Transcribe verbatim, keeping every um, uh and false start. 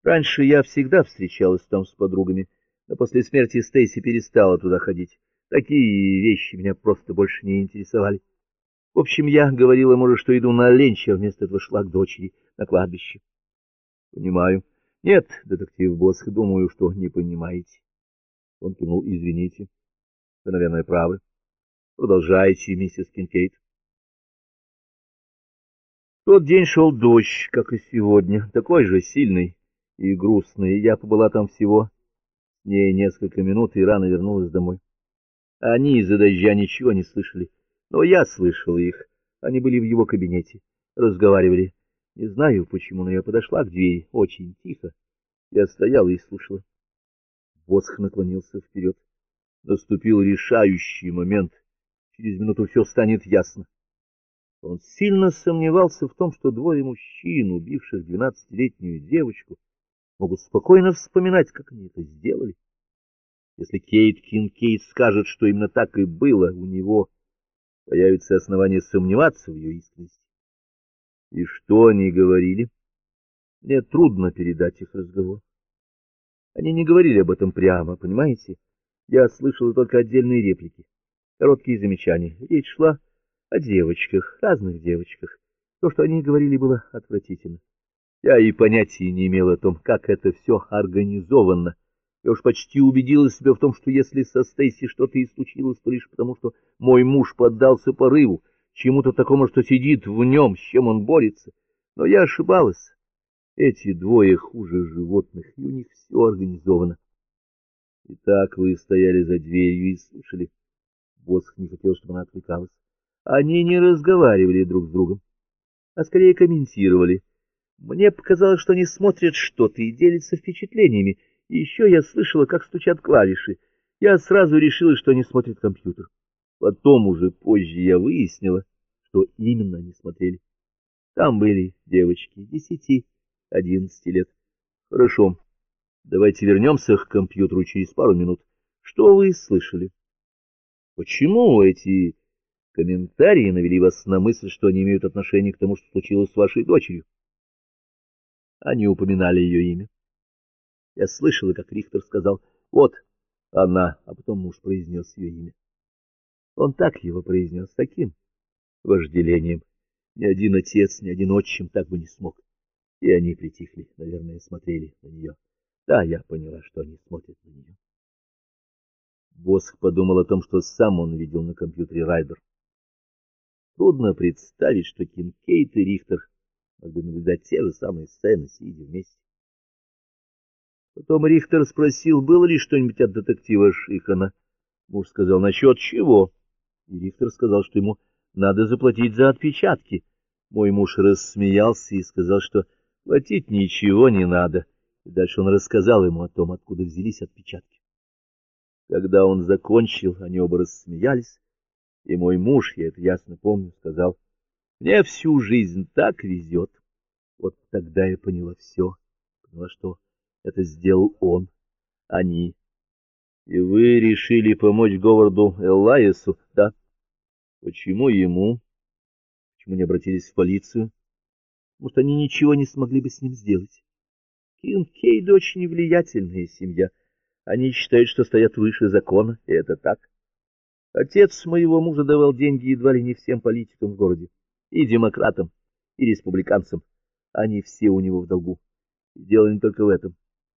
Раньше я всегда встречалась там с подругами, но после смерти Стейси перестала туда ходить. Такие вещи меня просто больше не интересовали. В общем, я говорила мужу, что иду на ленч, а вместо этого шла к дочери на кладбище. — Понимаю. — Нет, детектив Босх, думаю, что не понимаете. Он кивнул. — Извините. Вы, наверное, правы. Продолжайте, миссис Кинкейд. В тот день шел дождь, как и сегодня, такой же сильный и грустный. Я побыла там всего с ней несколько минут и рано вернулась домой. Они из-за дождя ничего не слышали, но я слышала их. Они были в его кабинете, разговаривали. Не знаю почему, но я подошла к двери очень тихо. Я стояла и слушала. Босх наклонился вперед. Наступил решающий момент. Через минуту все станет ясно. Он сильно сомневался в том, что двое мужчин, убивших двенадцатилетнюю девочку, могут спокойно вспоминать, как они это сделали. Если Кейт Кинкейд скажет, что именно так и было, у него появится основание сомневаться в ее искренности. И что они говорили? Мне трудно передать их разговор. Они не говорили об этом прямо, понимаете? Я слышала только отдельные реплики, короткие замечания. Речь шла о девочках, разных девочках. То, что они говорили, было отвратительно. Я и понятия не имела о том, как это все организовано. Я уж почти убедила себя в том, что если со Стейси что-то и случилось, то лишь потому, что мой муж поддался порыву, чему-то такому, что сидит в нем, с чем он борется. Но я ошибалась. Эти двое хуже животных, и у них все организовано. Итак, вы стояли за дверью и слушали. Босх не хотел, чтобы она отвлекалась. Они не разговаривали друг с другом, а скорее комментировали. Мне показалось, что они смотрят что-то и делятся впечатлениями. И еще я слышала, как стучат клавиши. Я сразу решила, что они смотрят компьютер. Потом уже позже я выяснила, что именно они смотрели. Там были девочки десяти, одиннадцати лет. Хорошо, давайте вернемся к компьютеру через пару минут. Что вы слышали? Почему эти комментарии навели вас на мысль, что они имеют отношение к тому, что случилось с вашей дочерью? Они упоминали ее имя. Я слышала, как Рихтер сказал: «Вот она», а потом муж произнес ее имя. Он так его произнес, таким вожделением. Ни один отец, ни один отчим так бы не смог. И они притихли, наверное, смотрели на нее. Да, я поняла, что они смотрят на нее. Босх подумал о том, что сам он видел на компьютере Райдер. Трудно представить, что Кинкейд и Рихтер могли наблюдать те же самые сцены, сидя вместе. Потом Рихтер спросил, было ли что-нибудь от детектива Шихана. Муж сказал: насчет чего? И Рихтер сказал, что ему надо заплатить за отпечатки. Мой муж рассмеялся и сказал, что платить ничего не надо. И дальше он рассказал ему о том, откуда взялись отпечатки. Когда он закончил, они оба рассмеялись, и мой муж, я это ясно помню, сказал: мне всю жизнь так везет. Вот тогда я поняла все, поняла, что это сделал он, они. И вы решили помочь Говарду Эллайесу? Да. Почему ему? Почему не обратились в полицию? Потому что они ничего не смогли бы с ним сделать. Кинкейд очень влиятельная семья. Они считают, что стоят выше закона, и это так. Отец моего мужа давал деньги едва ли не всем политикам в городе, и демократам, и республиканцам. Они все у него в долгу. И дело не только в этом.